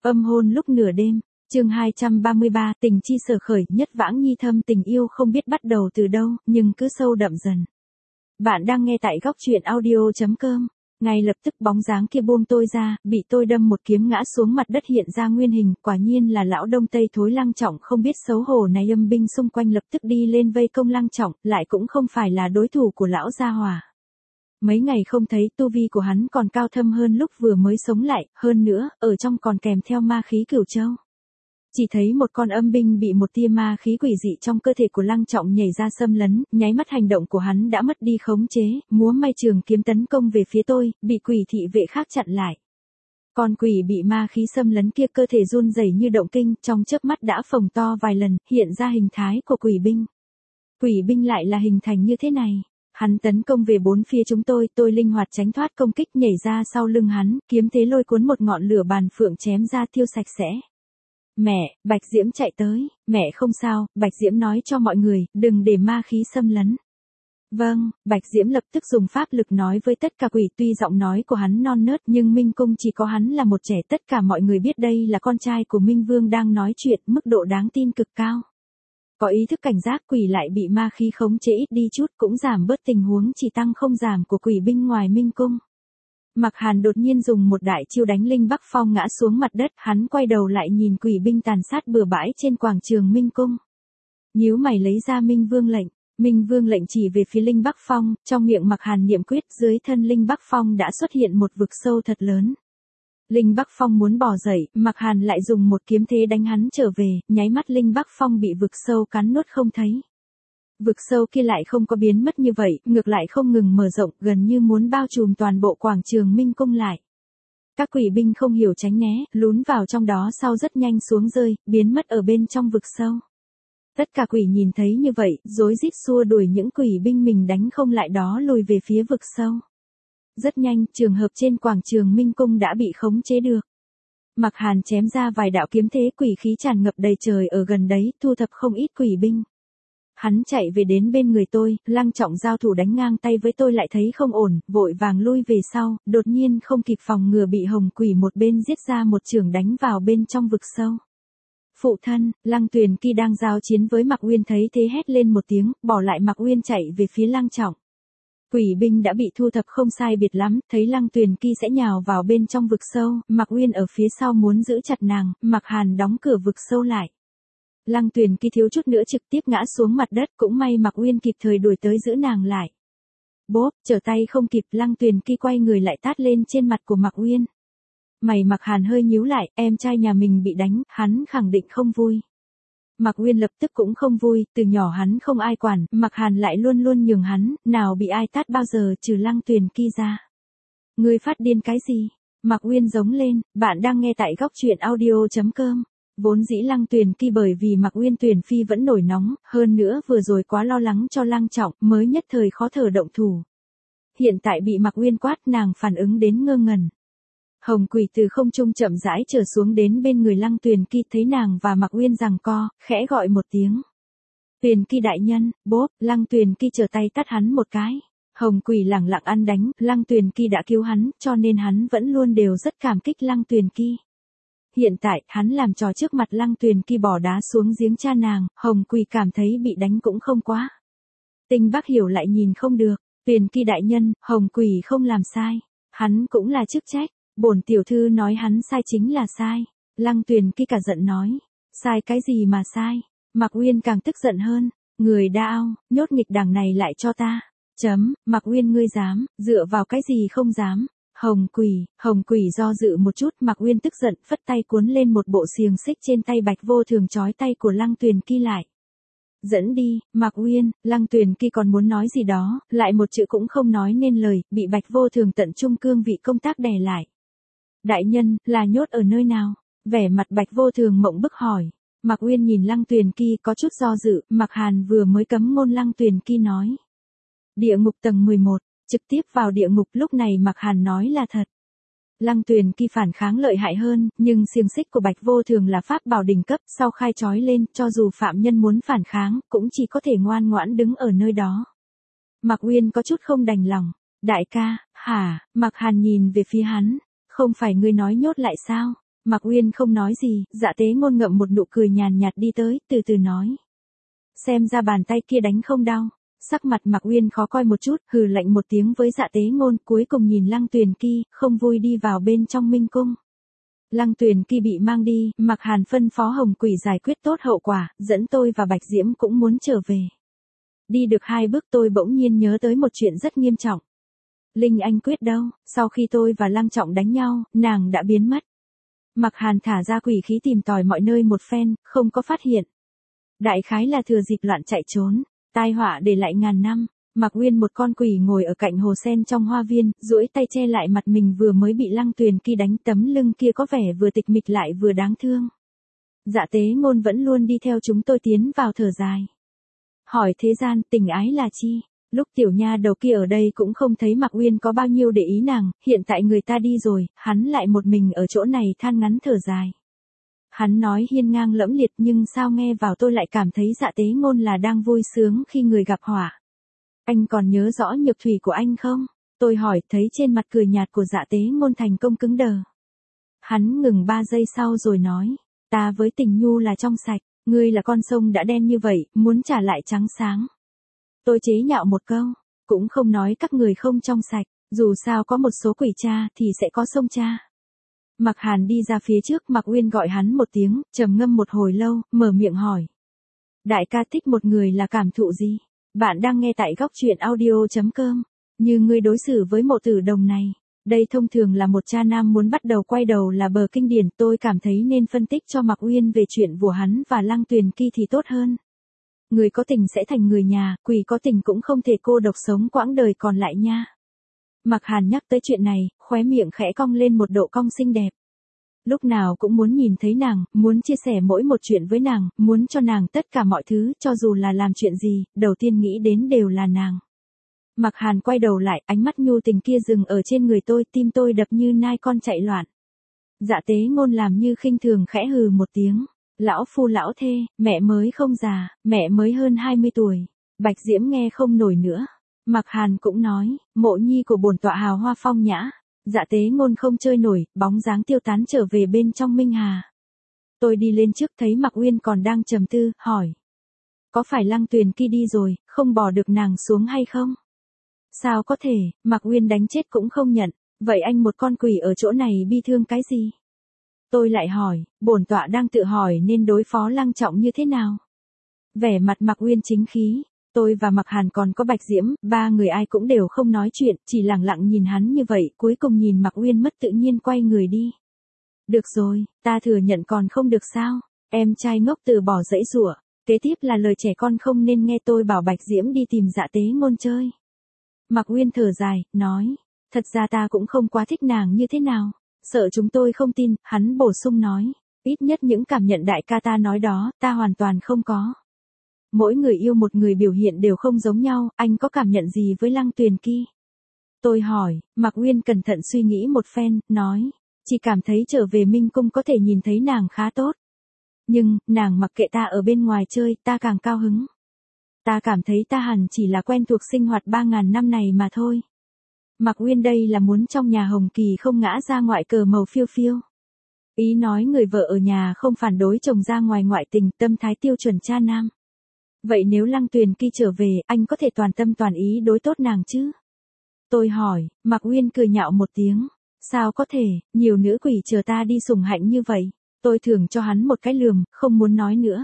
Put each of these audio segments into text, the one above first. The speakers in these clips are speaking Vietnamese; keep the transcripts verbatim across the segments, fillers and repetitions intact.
Âm hôn lúc nửa đêm, chương hai trăm ba mươi ba, tình chi sở khởi, nhất vãng nhi thâm, tình yêu không biết bắt đầu từ đâu, nhưng cứ sâu đậm dần. Bạn đang nghe tại góc truyện audio chấm com. Ngay lập tức bóng dáng kia buông tôi ra, bị tôi đâm một kiếm ngã xuống mặt đất hiện ra nguyên hình, quả nhiên là lão Đông Tây thối Lăng Trọng không biết xấu hổ này. Âm binh xung quanh lập tức đi lên vây công Lăng Trọng, lại cũng không phải là đối thủ của lão gia hỏa. Mấy ngày không thấy, tu vi của hắn còn cao thâm hơn lúc vừa mới sống lại, hơn nữa, ở trong còn kèm theo ma khí cửu châu. Chỉ thấy một con âm binh bị một tia ma khí quỷ dị trong cơ thể của Lăng Trọng nhảy ra xâm lấn, nháy mắt hành động của hắn đã mất đi khống chế, múa may trường kiếm tấn công về phía tôi, bị quỷ thị vệ khác chặn lại. Con quỷ bị ma khí xâm lấn kia cơ thể run rẩy như động kinh, trong chớp mắt đã phồng to vài lần, hiện ra hình thái của quỷ binh. Quỷ binh lại là hình thành như thế này. Hắn tấn công về bốn phía chúng tôi, tôi linh hoạt tránh thoát công kích nhảy ra sau lưng hắn, kiếm thế lôi cuốn một ngọn lửa bàn phượng chém ra tiêu sạch sẽ. Mẹ, Bạch Diễm chạy tới, mẹ không sao, Bạch Diễm nói cho mọi người, đừng để ma khí xâm lấn. Vâng, Bạch Diễm lập tức dùng pháp lực nói với tất cả quỷ, tuy giọng nói của hắn non nớt nhưng Minh Cung chỉ có hắn là một trẻ, tất cả mọi người biết đây là con trai của Minh Vương đang nói chuyện, mức độ đáng tin cực cao. Có ý thức cảnh giác, quỷ lại bị ma khí khống chế ít đi chút, cũng giảm bớt tình huống chỉ tăng không giảm của quỷ binh ngoài Minh Cung. Mạc Hàn đột nhiên dùng một đại chiêu đánh Linh Bắc Phong ngã xuống mặt đất, hắn quay đầu lại nhìn quỷ binh tàn sát bừa bãi trên quảng trường Minh Cung. Nhíu mày lấy ra Minh Vương lệnh, Minh Vương lệnh chỉ về phía Linh Bắc Phong, trong miệng Mạc Hàn niệm quyết, dưới thân Linh Bắc Phong đã xuất hiện một vực sâu thật lớn. Linh Bắc Phong muốn bỏ dậy, Mạc Hàn lại dùng một kiếm thế đánh hắn trở về, nháy mắt Linh Bắc Phong bị vực sâu cắn nuốt không thấy. Vực sâu kia lại không có biến mất như vậy, ngược lại không ngừng mở rộng, gần như muốn bao trùm toàn bộ quảng trường Minh Cung lại. Các quỷ binh không hiểu tránh né, lún vào trong đó sau rất nhanh xuống rơi, biến mất ở bên trong vực sâu. Tất cả quỷ nhìn thấy như vậy, rối rít xua đuổi những quỷ binh mình đánh không lại đó lùi về phía vực sâu. Rất nhanh, trường hợp trên quảng trường Minh Cung đã bị khống chế được. Mạc Hàn chém ra vài đạo kiếm thế, quỷ khí tràn ngập đầy trời ở gần đấy, thu thập không ít quỷ binh. Hắn chạy về đến bên người tôi, Lăng Trọng giao thủ đánh ngang tay với tôi lại thấy không ổn, vội vàng lui về sau, đột nhiên không kịp phòng ngừa bị hồng quỷ một bên giết ra một chưởng đánh vào bên trong vực sâu. Phụ thân, Lăng Tuyền Kỳ đang giao chiến với Mạc Uyên thấy thế hét lên một tiếng, bỏ lại Mạc Uyên chạy về phía Lăng Trọng. Quỷ binh đã bị thu thập không sai biệt lắm, thấy Lăng Tuyền Kỳ sẽ nhào vào bên trong vực sâu, Mạc Uyên ở phía sau muốn giữ chặt nàng, Mạc Hàn đóng cửa vực sâu lại. Lăng Tuyền Kỳ thiếu chút nữa trực tiếp ngã xuống mặt đất, cũng may Mạc Uyên kịp thời đuổi tới giữ nàng lại. Bốp, trở tay không kịp, Lăng Tuyền Kỳ quay người lại tát lên trên mặt của Mạc Uyên. Mày Mạc Hàn hơi nhíu lại, em trai nhà mình bị đánh, hắn khẳng định không vui. Mạc Uyên lập tức cũng không vui, từ nhỏ hắn không ai quản, Mạc Hàn lại luôn luôn nhường hắn, nào bị ai tát bao giờ trừ Lăng Tuyền Kỳ ra. Ngươi phát điên cái gì? Mạc Uyên giống lên, bạn đang nghe tại góc truyện audio chấm com. Vốn dĩ Lăng Tuyền Kỳ bởi vì Mạc Uyên Tuyền Phi vẫn nổi nóng, hơn nữa vừa rồi quá lo lắng cho Lăng Trọng, mới nhất thời khó thở động thủ. Hiện tại bị Mạc Uyên quát, nàng phản ứng đến ngơ ngẩn. Hồng quỷ từ không trung chậm rãi trở xuống đến bên người Lăng Tuyền Kỳ, thấy nàng và Mạc Uyên giằng co, khẽ gọi một tiếng. Tuyền Kỳ đại nhân, bốp, Lăng Tuyền Kỳ trở tay tát hắn một cái. Hồng quỷ lẳng lặng ăn đánh, Lăng Tuyền Kỳ đã cứu hắn, cho nên hắn vẫn luôn đều rất cảm kích Lăng Tuyền Kỳ. Hiện tại, hắn làm trò trước mặt Lăng Tuyền Kỳ bỏ đá xuống giếng cha nàng, Hồng quỷ cảm thấy bị đánh cũng không quá. Tinh Bắc Hiểu lại nhìn không được, Tuyền Kỳ đại nhân, Hồng quỷ không làm sai, hắn cũng là chức trách. Bổn tiểu thư nói hắn sai chính là sai. Lăng Tuyền Kỳ cả giận nói. Sai cái gì mà sai? Mạc Uyên càng tức giận hơn. Người đao, nhốt nghịch đằng này lại cho ta. Chấm, Mạc Uyên ngươi dám, dựa vào cái gì không dám. Hồng quỷ, hồng quỷ do dự một chút, Mạc Uyên tức giận, phất tay cuốn lên một bộ xiềng xích trên tay Bạch Vô Thường trói tay của Lăng Tuyền Kỳ lại. Dẫn đi, Mạc Uyên, Lăng Tuyền Kỳ còn muốn nói gì đó, lại một chữ cũng không nói nên lời, bị Bạch Vô Thường tận trung cương vị công tác đè lại. Đại nhân, là nhốt ở nơi nào? Vẻ mặt Bạch Vô Thường mộng bức hỏi. Mạc Uyên nhìn Lăng Tuyền Kỳ có chút do dự, Mạc Hàn vừa mới cấm ngôn Lăng Tuyền Kỳ nói. Địa ngục tầng mười một, trực tiếp vào địa ngục, lúc này Mạc Hàn nói là thật. Lăng Tuyền Kỳ phản kháng lợi hại hơn, nhưng xiềng xích của Bạch Vô Thường là pháp bảo đỉnh cấp, sau khai trói lên, cho dù phạm nhân muốn phản kháng, cũng chỉ có thể ngoan ngoãn đứng ở nơi đó. Mạc Uyên có chút không đành lòng. Đại ca, hả? Mạc Hàn nhìn về phía hắn. Không phải ngươi nói nhốt lại sao? Mạc Uyên không nói gì, Dạ Tế Ngôn ngậm một nụ cười nhàn nhạt đi tới, từ từ nói. Xem ra bàn tay kia đánh không đau. Sắc mặt Mạc Uyên khó coi một chút, hừ lạnh một tiếng với Dạ Tế Ngôn, cuối cùng nhìn Lăng Tuyền Kỳ, không vui đi vào bên trong Minh Cung. Lăng Tuyền Kỳ bị mang đi, Mạc Hàn phân phó Hồng Quỷ giải quyết tốt hậu quả, dẫn tôi và Bạch Diễm cũng muốn trở về. Đi được hai bước tôi bỗng nhiên nhớ tới một chuyện rất nghiêm trọng. Linh Anh Quyết đâu, sau khi tôi và Lăng Trọng đánh nhau, nàng đã biến mất. Mạc Hàn thả ra quỷ khí tìm tòi mọi nơi một phen, không có phát hiện. Đại khái là thừa dịp loạn chạy trốn, tai họa để lại ngàn năm. Mạc Uyên một con quỷ ngồi ở cạnh hồ sen trong hoa viên, duỗi tay che lại mặt mình vừa mới bị Lăng Tuyền Kỳ đánh, tấm lưng kia có vẻ vừa tịch mịch lại vừa đáng thương. Dạ Tế Ngôn vẫn luôn đi theo chúng tôi tiến vào thở dài. Hỏi thế gian tình ái là chi? Lúc tiểu nha đầu kia ở đây cũng không thấy Mạc Uyên có bao nhiêu để ý nàng, hiện tại người ta đi rồi, hắn lại một mình ở chỗ này than ngắn thở dài. Hắn nói hiên ngang lẫm liệt nhưng sao nghe vào tôi lại cảm thấy Dạ Tế Ngôn là đang vui sướng khi người gặp họa. Anh còn nhớ rõ nhược thủy của anh không? Tôi hỏi, thấy trên mặt cười nhạt của Dạ Tế Ngôn thành công cứng đờ. Hắn ngừng ba giây sau rồi nói, ta với Tình Nhu là trong sạch, ngươi là con sông đã đen như vậy, muốn trả lại trắng sáng. Tôi chế nhạo một câu, cũng không nói các người không trong sạch, dù sao có một số quỷ cha thì sẽ có sông cha. Mạc Hàn đi ra phía trước, Mạc Uyên gọi hắn một tiếng, trầm ngâm một hồi lâu, mở miệng hỏi. Đại ca thích một người là cảm thụ gì? Bạn đang nghe tại góc truyện audio chấm com. Như ngươi đối xử với Mộ Tử Đồng này, đây thông thường là một cha nam muốn bắt đầu quay đầu là bờ kinh điển, tôi cảm thấy nên phân tích cho Mạc Uyên về chuyện của hắn và Lăng Tuyền Kỳ thì tốt hơn. Người có tình sẽ thành người nhà, quỷ có tình cũng không thể cô độc sống quãng đời còn lại nha. Mạc Hàn nhắc tới chuyện này, khóe miệng khẽ cong lên một độ cong xinh đẹp. Lúc nào cũng muốn nhìn thấy nàng, muốn chia sẻ mỗi một chuyện với nàng, muốn cho nàng tất cả mọi thứ, cho dù là làm chuyện gì, đầu tiên nghĩ đến đều là nàng. Mạc Hàn quay đầu lại, ánh mắt nhu tình kia dừng ở trên người tôi, tim tôi đập như nai con chạy loạn. Dạ Tế Ngôn làm như khinh thường khẽ hừ một tiếng. Lão phu lão thê, mẹ mới không già, mẹ mới hơn hai mươi tuổi. Bạch Diễm nghe không nổi nữa. Mạc Hàn cũng nói, mộ nhi của bổn tọa hào hoa phong nhã. Dạ Tế Ngôn không chơi nổi, bóng dáng tiêu tán trở về bên trong Minh Hà. Tôi đi lên trước thấy Mạc Uyên còn đang trầm tư, hỏi. Có phải Lăng Tuyền Kỳ đi rồi, không bỏ được nàng xuống hay không? Sao có thể, Mạc Uyên đánh chết cũng không nhận, vậy anh một con quỷ ở chỗ này bi thương cái gì? Tôi lại hỏi, bổn tọa đang tự hỏi nên đối phó Lăng Trọng như thế nào? Vẻ mặt Mạc Uyên chính khí, tôi và Mạc Hàn còn có Bạch Diễm, ba người ai cũng đều không nói chuyện, chỉ lặng lặng nhìn hắn như vậy, cuối cùng nhìn Mạc Uyên mất tự nhiên quay người đi. Được rồi, ta thừa nhận còn không được sao? Em trai ngốc từ bỏ dãy rủa. Kế tiếp là lời trẻ con không nên nghe, tôi bảo Bạch Diễm đi tìm Dạ Tế Ngôn chơi. Mạc Uyên thở dài, nói, thật ra ta cũng không quá thích nàng như thế nào. Sợ chúng tôi không tin, hắn bổ sung nói, ít nhất những cảm nhận đại ca ta nói đó, ta hoàn toàn không có. Mỗi người yêu một người biểu hiện đều không giống nhau, anh có cảm nhận gì với Lăng Tuyền Kỳ? Tôi hỏi, Mạc Uyên cẩn thận suy nghĩ một phen, nói, chỉ cảm thấy trở về Minh Cung có thể nhìn thấy nàng khá tốt. Nhưng, nàng mặc kệ ta ở bên ngoài chơi, ta càng cao hứng. Ta cảm thấy ta hẳn chỉ là quen thuộc sinh hoạt ba ngàn năm này mà thôi. Mạc Uyên đây là muốn trong nhà Hồng Kỳ không ngã ra ngoại cờ màu phiêu phiêu. Ý nói người vợ ở nhà không phản đối chồng ra ngoài ngoại tình, tâm thái tiêu chuẩn cha nam. Vậy nếu Lăng Tuyền Kỳ trở về, anh có thể toàn tâm toàn ý đối tốt nàng chứ? Tôi hỏi, Mạc Uyên cười nhạo một tiếng. Sao có thể, nhiều nữ quỷ chờ ta đi sủng hạnh như vậy. Tôi thưởng cho hắn một cái lườm, không muốn nói nữa.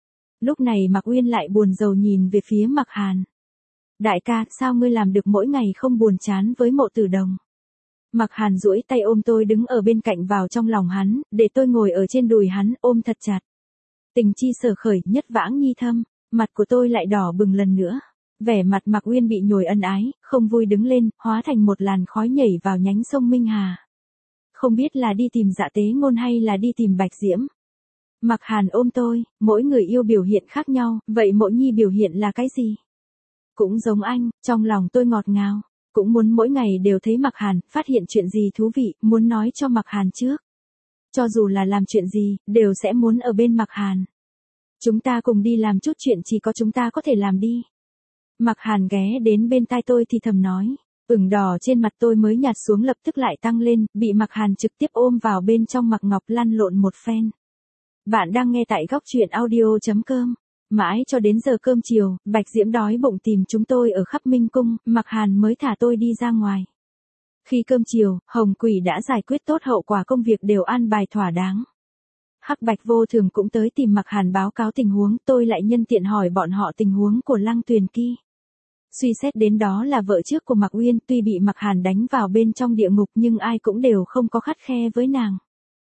Lúc này Mạc Uyên lại buồn rầu nhìn về phía Mạc Hàn. Đại ca, sao ngươi làm được mỗi ngày không buồn chán với Mộ Tử Đồng? Mạc Hàn duỗi tay ôm tôi đứng ở bên cạnh vào trong lòng hắn, để tôi ngồi ở trên đùi hắn, ôm thật chặt. Tình chi sở khởi, nhất vãng nhi thâm, mặt của tôi lại đỏ bừng lần nữa. Vẻ mặt Mạc Uyên bị nhồi ân ái, không vui đứng lên, hóa thành một làn khói nhảy vào nhánh sông Minh Hà. Không biết là đi tìm Dạ Tế Ngôn hay là đi tìm Bạch Diễm. Mạc Hàn ôm tôi, mỗi người yêu biểu hiện khác nhau, vậy Mộ Nhi biểu hiện là cái gì? Cũng giống anh, trong lòng tôi ngọt ngào, cũng muốn mỗi ngày đều thấy Mạc Hàn, phát hiện chuyện gì thú vị, muốn nói cho Mạc Hàn trước. Cho dù là làm chuyện gì, đều sẽ muốn ở bên Mạc Hàn. Chúng ta cùng đi làm chút chuyện chỉ có chúng ta có thể làm đi. Mạc Hàn ghé đến bên tai tôi thì thầm nói, Ửng đỏ trên mặt tôi mới nhạt xuống lập tức lại tăng lên, bị Mạc Hàn trực tiếp ôm vào bên trong Mạc Ngọc lăn lộn một phen. Bạn đang nghe tại góc truyện audio chấm com. Mãi cho đến giờ cơm chiều, Bạch Diễm đói bụng tìm chúng tôi ở khắp Minh Cung, Mạc Hàn mới thả tôi đi ra ngoài. Khi cơm chiều, Hồng Quỷ đã giải quyết tốt hậu quả công việc đều an bài thỏa đáng. Hắc Bạch Vô Thường cũng tới tìm Mạc Hàn báo cáo tình huống, tôi lại nhân tiện hỏi bọn họ tình huống của Lăng Tuyền Ki. Suy xét đến đó là vợ trước của Mạc Uyên, tuy bị Mạc Hàn đánh vào bên trong địa ngục nhưng ai cũng đều không có khắt khe với nàng.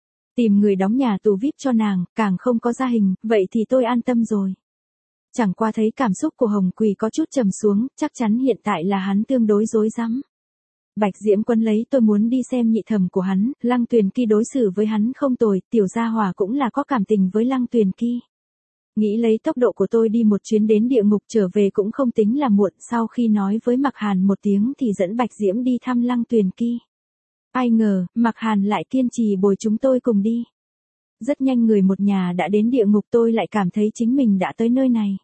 Tìm người đóng nhà tù víp cho nàng, càng không có gia hình, vậy thì tôi an tâm rồi. Chẳng qua thấy cảm xúc của Hồng Quỷ có chút trầm xuống, chắc chắn hiện tại là hắn tương đối rối rắm. Bạch Diễm Quân lấy tôi muốn đi xem nhị thẩm của hắn, Lăng Tuyền Ki đối xử với hắn không tồi, tiểu gia hỏa cũng là có cảm tình với Lăng Tuyền Ki. Nghĩ lấy tốc độ của tôi đi một chuyến đến địa ngục trở về cũng không tính là muộn, sau khi nói với Mạc Hàn một tiếng thì dẫn Bạch Diễm đi thăm Lăng Tuyền Ki. Ai ngờ, Mạc Hàn lại kiên trì bồi chúng tôi cùng đi. Rất nhanh người một nhà đã đến địa ngục, tôi lại cảm thấy chính mình đã tới nơi này.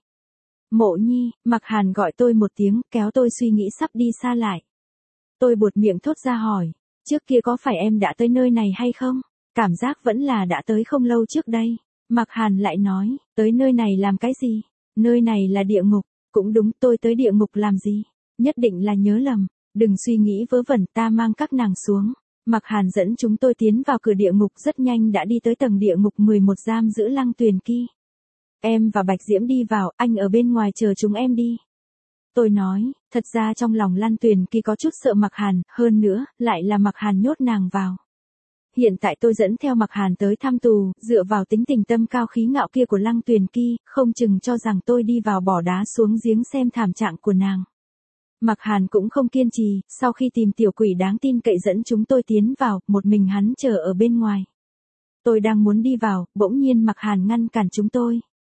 Mộ Nhi, Mạc Hàn gọi tôi một tiếng, kéo tôi suy nghĩ sắp đi xa lại. Tôi buột miệng thốt ra hỏi, trước kia có phải em đã tới nơi này hay không? Cảm giác vẫn là đã tới không lâu trước đây. Mạc Hàn lại nói, tới nơi này làm cái gì? Nơi này là địa ngục. Cũng đúng, tôi tới địa ngục làm gì? Nhất định là nhớ lầm. Đừng suy nghĩ vớ vẩn, ta mang các nàng xuống. Mạc Hàn dẫn chúng tôi tiến vào cửa địa ngục, rất nhanh đã đi tới tầng địa ngục mười một giam giữ Lăng Tuyền Ki. Em và Bạch Diễm đi vào, anh ở bên ngoài chờ chúng em đi. Tôi nói, thật ra trong lòng Lăng Tuyền Ki có chút sợ Mạc Hàn, hơn nữa, lại là Mạc Hàn nhốt nàng vào. Hiện tại tôi dẫn theo Mạc Hàn tới thăm tù, dựa vào tính tình tâm cao khí ngạo kia của Lăng Tuyền Ki, không chừng cho rằng tôi đi vào bỏ đá xuống giếng xem thảm trạng của nàng. Mạc Hàn cũng không kiên trì, sau khi tìm tiểu quỷ đáng tin cậy dẫn chúng tôi tiến vào, một mình hắn chờ ở bên ngoài. Tôi đang muốn đi vào, bỗng nhiên Mạc Hàn ngăn cản chúng tôi.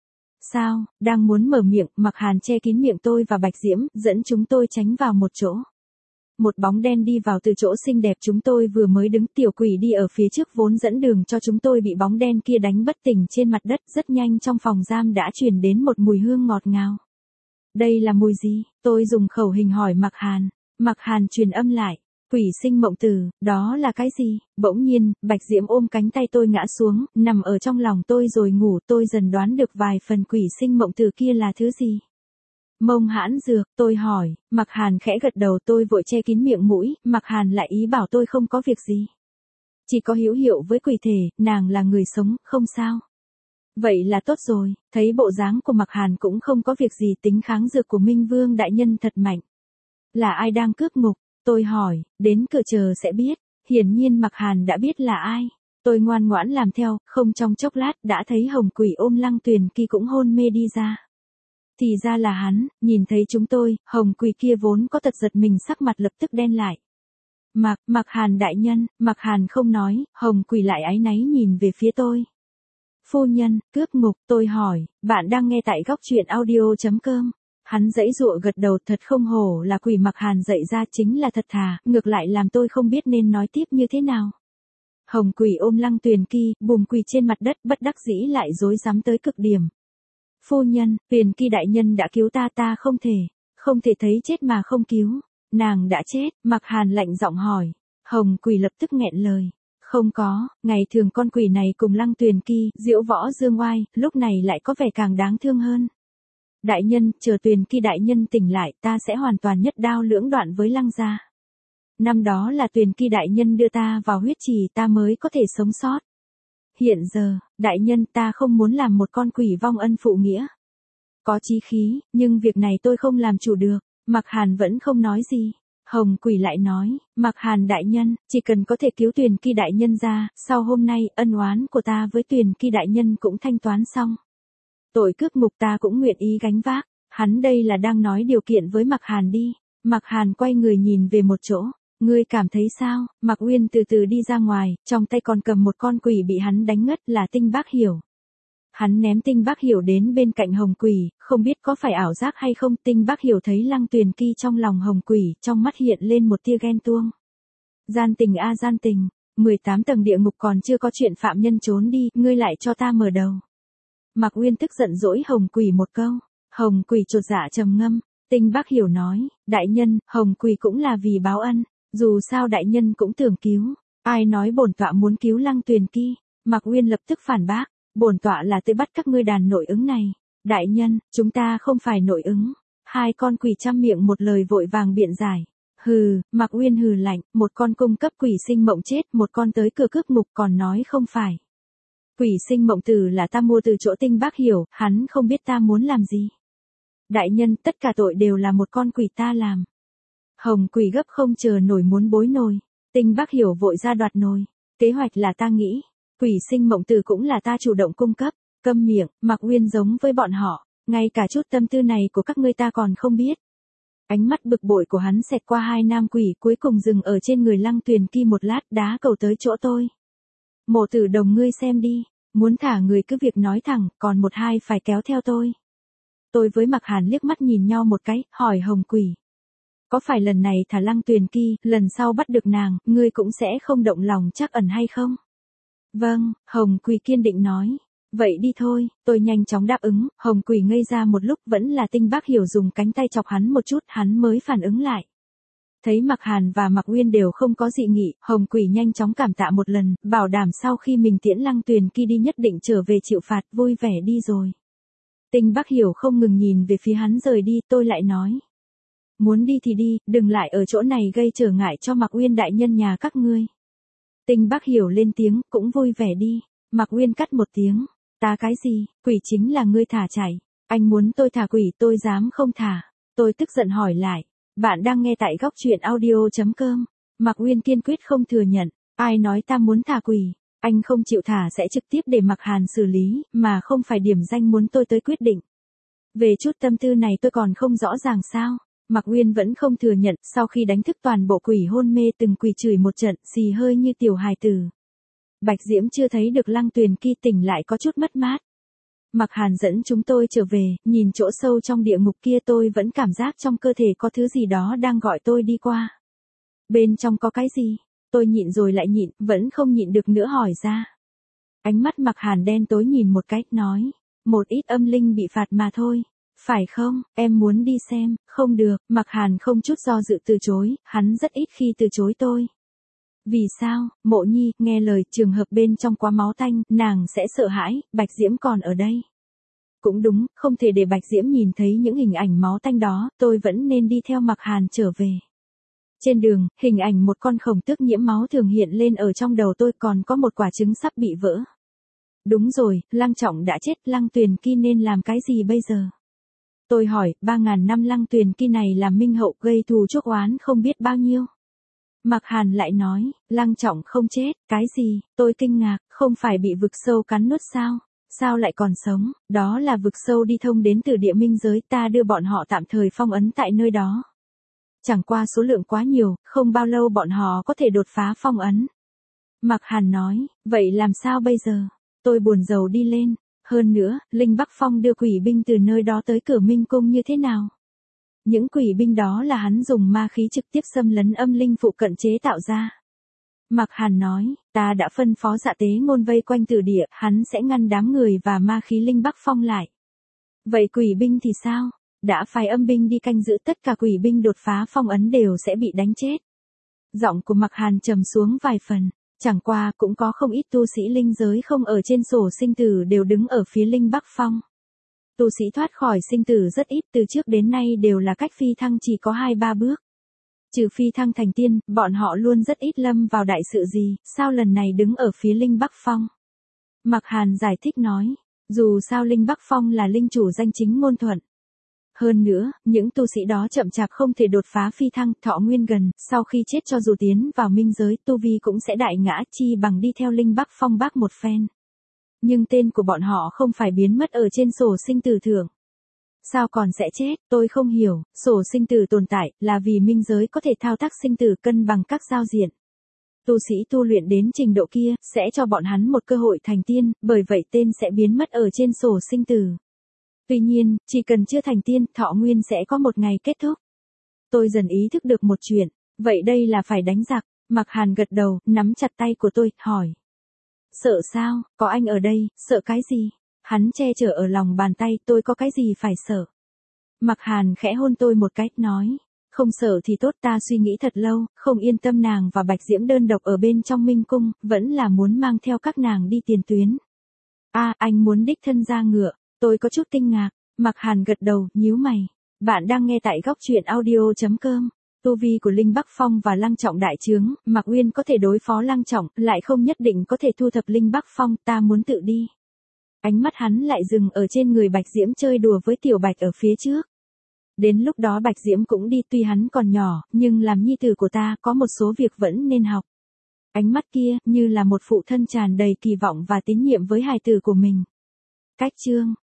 Sao, đang muốn mở miệng, Mạc Hàn che kín miệng tôi và Bạch Diễm, dẫn chúng tôi tránh vào một chỗ. Một bóng đen đi vào từ chỗ xinh đẹp chúng tôi vừa mới đứng, tiểu quỷ đi ở phía trước vốn dẫn đường cho chúng tôi bị bóng đen kia đánh bất tỉnh trên mặt đất, rất nhanh trong phòng giam đã truyền đến một mùi hương ngọt ngào. Đây là mùi gì? Tôi dùng khẩu hình hỏi Mạc Hàn. Mạc Hàn truyền âm lại. Quỷ sinh mộng tử, đó là cái gì? Bỗng nhiên, Bạch Diễm ôm cánh tay tôi ngã xuống, nằm ở trong lòng tôi rồi ngủ, tôi dần đoán được vài phần quỷ sinh mộng tử kia là thứ gì. Mông hãn dược, tôi hỏi, Mạc Hàn khẽ gật đầu, tôi vội che kín miệng mũi, Mạc Hàn lại ý bảo tôi không có việc gì. Chỉ có hữu hiệu với quỷ thể, nàng là người sống, không sao. Vậy là tốt rồi, thấy bộ dáng của Mạc Hàn cũng không có việc gì, tính kháng dược của Minh Vương đại nhân thật mạnh. Là ai đang cướp ngục? Tôi hỏi, đến cửa chờ sẽ biết. Hiển nhiên Mạc Hàn đã biết là ai. Tôi ngoan ngoãn làm theo, không trong chốc lát đã thấy Hồng Quỷ ôm Lăng Tuyền Ki cũng hôn mê đi ra. Thì ra là hắn, nhìn thấy chúng tôi, Hồng Quỷ kia vốn có tật giật mình sắc mặt lập tức đen lại. Mạc, Mạc Hàn đại nhân, Mạc Hàn không nói, Hồng Quỷ lại áy náy nhìn về phía tôi. Phu nhân, cướp ngục, tôi hỏi, bạn đang nghe tại góc truyện audio chấm com. Hắn giãy giụa gật đầu, thật không hổ là quỷ Mạc Hàn dạy ra, chính là thật thà, ngược lại làm tôi không biết nên nói tiếp như thế nào. Hồng Quỷ ôm Lăng Tuyền Ki, bùm quỳ trên mặt đất, bất đắc dĩ lại rối rắm tới cực điểm. Phu nhân, Tuyền Ki đại nhân đã cứu ta, ta không thể, không thể thấy chết mà không cứu. Nàng đã chết, Mạc Hàn lạnh giọng hỏi. Hồng Quỷ lập tức nghẹn lời. Không có, ngày thường con quỷ này cùng Lăng Tuyền Ki, diễu võ dương oai, lúc này lại có vẻ càng đáng thương hơn. Đại nhân, chờ Tuyền Ki đại nhân tỉnh lại, ta sẽ hoàn toàn nhất đao lưỡng đoạn với Lăng gia. Năm đó là Tuyền Ki đại nhân đưa ta vào huyết trì, ta mới có thể sống sót. Hiện giờ, đại nhân, ta không muốn làm một con quỷ vong ân phụ nghĩa. Có chí khí, nhưng việc này tôi không làm chủ được. Mạc Hàn vẫn không nói gì. Hồng Quỷ lại nói, Mạc Hàn đại nhân, chỉ cần có thể cứu Tuyền Ki đại nhân ra, sau hôm nay, ân oán của ta với Tuyền Ki đại nhân cũng thanh toán xong. Tội cướp ngục ta cũng nguyện ý gánh vác. Hắn đây là đang nói điều kiện với Mạc Hàn đi. Mạc Hàn quay người nhìn về một chỗ. Ngươi cảm thấy sao? Mạc Uyên từ từ đi ra ngoài, trong tay còn cầm một con quỷ bị hắn đánh ngất, là Tinh Bác Hiểu. Hắn ném Tinh Bác Hiểu đến bên cạnh Hồng Quỷ, không biết có phải ảo giác hay không, Tinh Bác Hiểu thấy Lăng Tuyền Ki trong lòng Hồng Quỷ, trong mắt hiện lên một tia ghen tuông. Gian tình a gian tình, mười tám tầng địa ngục còn chưa có chuyện phạm nhân trốn đi, ngươi lại cho ta mở đầu. Mạc Uyên tức giận dỗi Hồng Quỷ một câu. Hồng Quỷ chột dạ trầm ngâm, Tinh Bắc Hiểu nói, đại nhân, Hồng Quỳ cũng là vì báo ân, dù sao đại nhân cũng tưởng cứu, ai nói bổn tọa muốn cứu Lăng Tuyền Ki. Mạc Uyên lập tức phản bác, bổn tọa là tới bắt các ngươi đàn nội ứng này. Đại nhân, chúng ta không phải nội ứng. Hai con quỷ trăm miệng một lời vội vàng biện giải. Hừ, Mạc Uyên hừ lạnh, một con cung cấp quỷ sinh mộng chết, một con tới cửa cước mục còn nói không phải. Quỷ sinh mộng tử là ta mua từ chỗ Tinh Bắc Hiểu, hắn không biết ta muốn làm gì. Đại nhân, tất cả tội đều là một con quỷ ta làm. Hồng Quỳ gấp không chờ nổi muốn bối nồi. Tinh Bắc Hiểu vội ra đoạt nồi. Kế hoạch là ta nghĩ. Quỷ sinh mộng tử cũng là ta chủ động cung cấp. Câm miệng, Mạc Uyên giống với bọn họ. Ngay cả chút tâm tư này của các ngươi ta còn không biết. Ánh mắt bực bội của hắn xẹt qua hai nam quỷ cuối cùng dừng ở trên người Lăng Tuyền Ki một lát đá cầu tới chỗ tôi. Mộ Tử Đồng ngươi xem đi. Muốn thả người cứ việc nói thẳng, còn một hai phải kéo theo tôi. Tôi với Mạc Hàn liếc mắt nhìn nhau một cái, hỏi Hồng Quỳ. Có phải lần này thả Lăng Tuyền Ki, lần sau bắt được nàng, ngươi cũng sẽ không động lòng chắc ẩn hay không? Vâng, Hồng Quỳ kiên định nói. Vậy đi thôi, tôi nhanh chóng đáp ứng, Hồng Quỳ ngây ra một lúc vẫn là Tinh Bắc Hiểu dùng cánh tay chọc hắn một chút, hắn mới phản ứng lại. Thấy Mạc Hàn và Mạc Uyên đều không có dị nghị, Hồng Quỳ nhanh chóng cảm tạ một lần, bảo đảm sau khi mình tiễn Lăng Tuyền Ki đi nhất định trở về chịu phạt, vui vẻ đi rồi. Tinh Bắc Hiểu không ngừng nhìn về phía hắn rời đi, tôi lại nói. Muốn đi thì đi, đừng lại ở chỗ này gây trở ngại cho Mạc Uyên đại nhân nhà các ngươi. Tinh Bắc Hiểu lên tiếng, cũng vui vẻ đi. Mạc Uyên cắt một tiếng. Ta cái gì, quỷ chính là ngươi thả chạy. Anh muốn tôi thả quỷ tôi dám không thả. Tôi tức giận hỏi lại. Bạn đang nghe tại góc truyện audio.com. Mạc Uyên kiên quyết không thừa nhận. Ai nói ta muốn thả quỷ. Anh không chịu thả sẽ trực tiếp để Mạc Hàn xử lý, mà không phải điểm danh muốn tôi tới quyết định. Về chút tâm tư này tôi còn không rõ ràng sao. Mạc Uyên vẫn không thừa nhận, sau khi đánh thức toàn bộ quỷ hôn mê từng quỷ chửi một trận, xì hơi như tiểu hài tử. Bạch Diễm chưa thấy được Lăng Tuyền Ki tỉnh lại có chút mất mát. Mạc Hàn dẫn chúng tôi trở về, nhìn chỗ sâu trong địa ngục kia tôi vẫn cảm giác trong cơ thể có thứ gì đó đang gọi tôi đi qua. Bên trong có cái gì? Tôi nhịn rồi lại nhịn, vẫn không nhịn được nữa hỏi ra. Ánh mắt Mạc Hàn đen tối nhìn một cái, nói, một ít âm linh bị phạt mà thôi. Phải không, em muốn đi xem, không được, Mạc Hàn không chút do dự từ chối, hắn rất ít khi từ chối tôi. Vì sao, Mộ Nhi, nghe lời, trường hợp bên trong quá máu tanh, nàng sẽ sợ hãi, Bạch Diễm còn ở đây. Cũng đúng, không thể để Bạch Diễm nhìn thấy những hình ảnh máu tanh đó, tôi vẫn nên đi theo Mạc Hàn trở về. Trên đường, hình ảnh một con khổng tước nhiễm máu thường hiện lên ở trong đầu tôi, còn có một quả trứng sắp bị vỡ. Đúng rồi, Lăng Trọng đã chết, Lăng Tuyền Ki nên làm cái gì bây giờ? Tôi hỏi, ba ngàn năm Lăng Tuyền Ki này làm minh hậu gây thù chuốc oán không biết bao nhiêu. Mạc Hàn lại nói, Lăng Trọng không chết, cái gì? Tôi kinh ngạc, không phải bị vực sâu cắn nuốt sao? Sao lại còn sống? Đó là vực sâu đi thông đến từ địa minh giới, ta đưa bọn họ tạm thời phong ấn tại nơi đó. Chẳng qua số lượng quá nhiều, không bao lâu bọn họ có thể đột phá phong ấn. Mạc Hàn nói, vậy làm sao bây giờ? Tôi buồn rầu đi lên. Hơn nữa, Linh Bắc Phong đưa quỷ binh từ nơi đó tới cửa Minh Cung như thế nào? Những quỷ binh đó là hắn dùng ma khí trực tiếp xâm lấn âm linh phụ cận chế tạo ra. Mạc Hàn nói, ta đã phân phó Dạ Tế Ngôn vây quanh tử địa, hắn sẽ ngăn đám người và ma khí Linh Bắc Phong lại. Vậy quỷ binh thì sao? Đã phái âm binh đi canh giữ, tất cả quỷ binh đột phá phong ấn đều sẽ bị đánh chết. Giọng của Mạc Hàn trầm xuống vài phần. Chẳng qua cũng có không ít tu sĩ linh giới không ở trên sổ sinh tử đều đứng ở phía Linh Bắc Phong. Tu sĩ thoát khỏi sinh tử rất ít, từ trước đến nay đều là cách phi thăng chỉ có hai ba bước. Trừ phi thăng thành tiên, bọn họ luôn rất ít lâm vào đại sự gì, sao lần này đứng ở phía Linh Bắc Phong? Mạc Hàn giải thích nói, dù sao Linh Bắc Phong là linh chủ danh chính ngôn thuận. Hơn nữa, những tu sĩ đó chậm chạp không thể đột phá phi thăng, thọ nguyên gần, sau khi chết cho dù tiến vào minh giới, tu vi cũng sẽ đại ngã, chi bằng đi theo Linh Bắc Phong bác một phen. Nhưng tên của bọn họ không phải biến mất ở trên sổ sinh tử thưởng. Sao còn sẽ chết, tôi không hiểu, sổ sinh tử tồn tại, là vì minh giới có thể thao tác sinh tử cân bằng các giao diện. Tu sĩ tu luyện đến trình độ kia, sẽ cho bọn hắn một cơ hội thành tiên, bởi vậy tên sẽ biến mất ở trên sổ sinh tử. Tuy nhiên, chỉ cần chưa thành tiên, thọ nguyên sẽ có một ngày kết thúc. Tôi dần ý thức được một chuyện, vậy đây là phải đánh giặc. Mạc Hàn gật đầu, nắm chặt tay của tôi, hỏi. Sợ sao, có anh ở đây, sợ cái gì? Hắn che chở ở lòng bàn tay, tôi có cái gì phải sợ? Mặc Hàn khẽ hôn tôi một cái, nói. Không sợ thì tốt, ta suy nghĩ thật lâu, không yên tâm nàng và Bạch Diễm đơn độc ở bên trong Minh Cung, vẫn là muốn mang theo các nàng đi tiền tuyến. A, anh muốn đích thân ra ngựa, tôi có chút kinh ngạc. Mặc Hàn gật đầu, nhíu mày. Bạn đang nghe tại góc truyện audio.com. Tu vi của Linh Bắc Phong và Lăng Trọng đại trướng, Mạc Uyên có thể đối phó Lăng Trọng, lại không nhất định có thể thu thập Linh Bắc Phong, ta muốn tự đi. Ánh mắt hắn lại dừng ở trên người Bạch Diễm chơi đùa với Tiểu Bạch ở phía trước. Đến lúc đó Bạch Diễm cũng đi, tuy hắn còn nhỏ, nhưng làm nhi tử của ta có một số việc vẫn nên học. Ánh mắt kia, như là một phụ thân tràn đầy kỳ vọng và tín nhiệm với hài tử của mình. Cách chương,